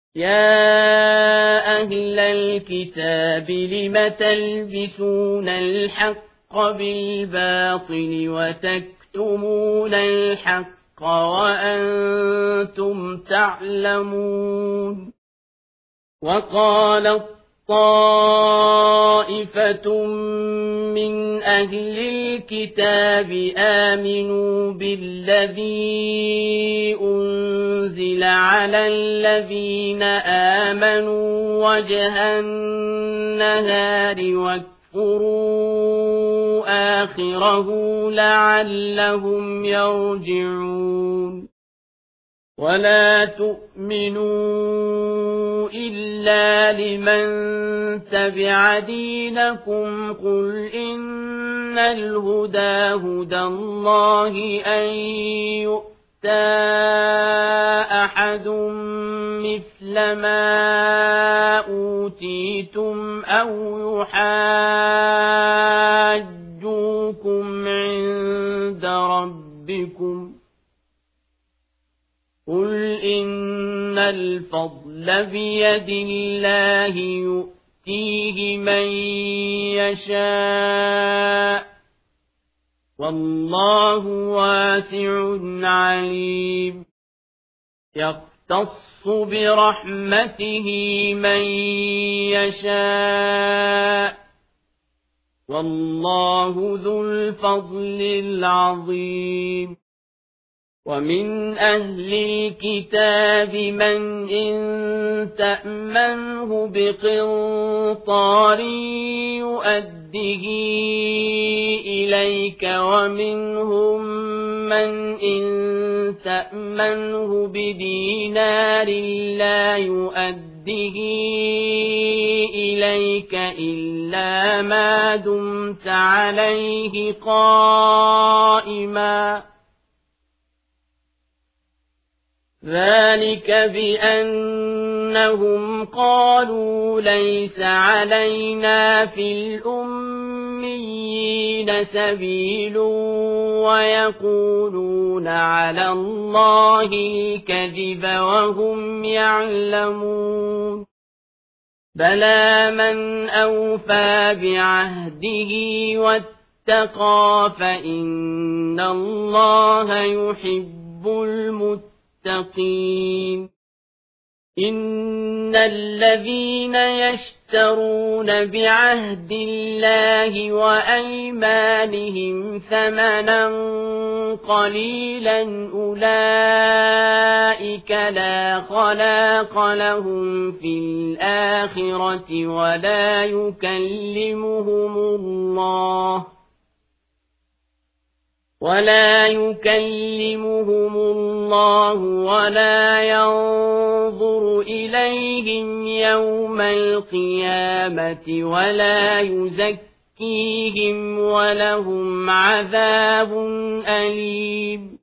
يا أهل الكتاب لم تلبسون الحق بالباطل وتكتمون الحق وأنتم تعلمون وقالت طائفة من أهل الكتاب آمنوا بالذي أنزل على الذين آمنوا وجه النهار واكفروا آخره لعلهم يرجعون ولا تؤمنوا إلا لمن تبع دينكم قل إن الهدى هدى الله أن يؤتى أحد مثل ما أوتيتم أو يحاجوكم عند ربكم قل إن الفضل بيد الله يؤتيه من يشاء والله واسع عليم يختص برحمته من يشاء والله ذو الفضل العظيم ومن أهل الكتاب من إن تأمنه بقنطار يؤده إليك ومنهم من إن تأمنه بدينار لا يؤده إليك إلا ما دمت عليه قائما ذلك بأنهم قالوا ليس علينا في الأميين سبيل ويقولون على الله الكذب وهم يعلمون بلى من أوفى بعهده واتقى فإن الله يحب المتقين إن الذين يشترون بعهد الله وأيمانهم ثمنا قليلا أولئك لا خلاق لهم في الآخرة ولا يكلمهم الله ولا ينظر إليهم يوم القيامة ولا يزكيهم ولهم عذاب أليم